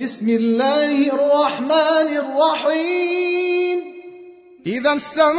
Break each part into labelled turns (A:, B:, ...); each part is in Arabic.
A: بسم الله الرحمن الرحيم إذا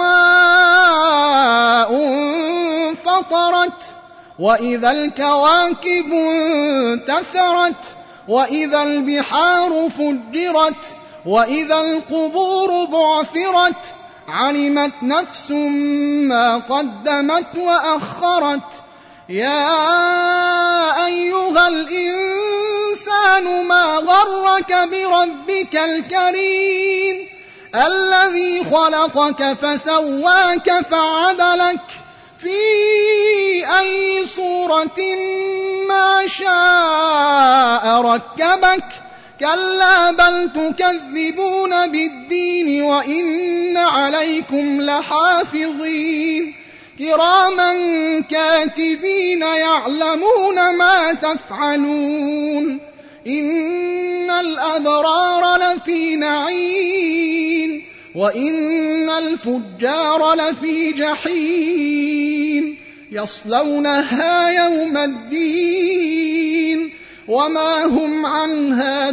A: السماء انفطرت وإذا الكواكب انتثرت وإذا البحار فجرت وإذا القبور بعثرت علمت نفس ما قدمت وأخرت يا أيها الإنسان ما غرك بربك الكريم الذي خلقك فسواك فعدلك في أي صورة ما شاء ركبك كلا بل تكذبون بالدين وإن عليكم لحافظين كراما كاتبين يعلمون ما تفعلون إن الأبرار لفي نعيم وإن الفجار لفي جحيم يصلونها يوم الدين وما هم عنها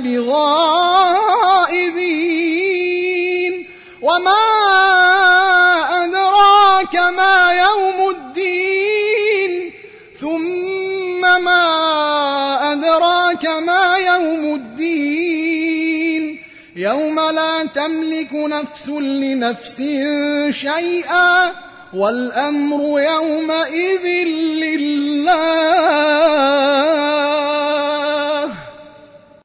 A: بغائبين وما أدراك ما يوم الدين ثم ما أدراك ما يوم الدين يوم لا تملك نفس لنفس شيئا والأمر يومئذ لله.